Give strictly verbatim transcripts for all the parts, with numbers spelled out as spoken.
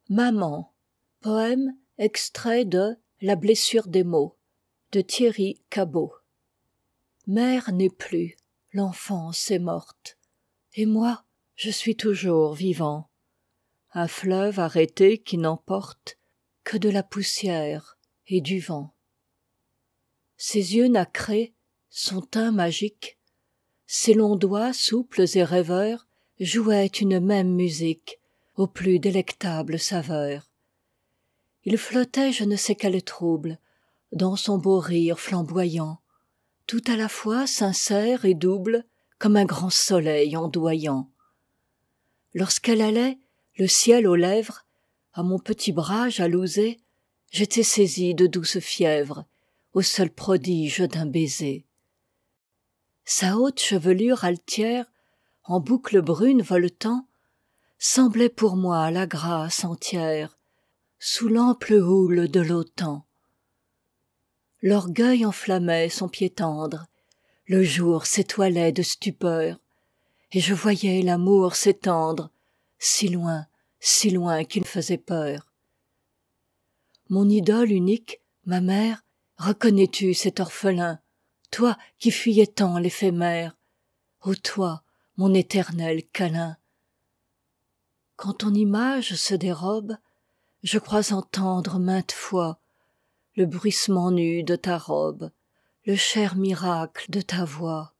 Maman, poème extrait de La blessure des mots de Thierry Cabaud. Mère n'est plus, l'enfance est morte, et moi je suis toujours vivant. Un fleuve arrêté qui n'emporte que de la poussière et du vent. Ses yeux nacrés, son teint magique, ses longs doigts souples et rêveurs jouaient une même musique aux plus délectables saveurs. Il flottait je ne sais quel trouble dans son beau rire flamboyant, tout à la fois sincère et double comme un grand soleil ondoyant. Lorsqu'elle allait, le ciel aux lèvres, à mon petit bras jalousé, j'étais saisi de douce fièvre au seul prodige d'un baiser. Sa haute chevelure altière, en boucles brunes voletant, semblait pour moi la grâce entière, sous l'ample houle de l'autan. L'orgueil enflammait son pied tendre, le jour s'étoilait de stupeur, et je voyais l'amour s'étendre, si loin, si loin qu'il faisait peur. Mon idole unique, ma mère, reconnais-tu cet orphelin, toi qui fuyais tant l'éphémère, ô toi, mon éternel câlin? Quand ton image se dérobe, je crois entendre maintes fois le bruissement nu de ta robe, le cher miracle de ta voix.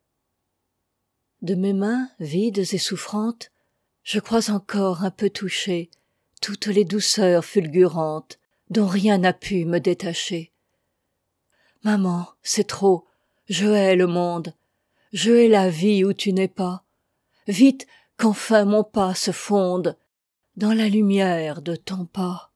De mes mains vides et souffrantes, je crois encore un peu toucher toutes les douceurs fulgurantes dont rien n'a pu me détacher. Maman, c'est trop, je hais le monde, je hais la vie où tu n'es pas. Vite qu'enfin mon pas se fonde dans la lumière de ton pas.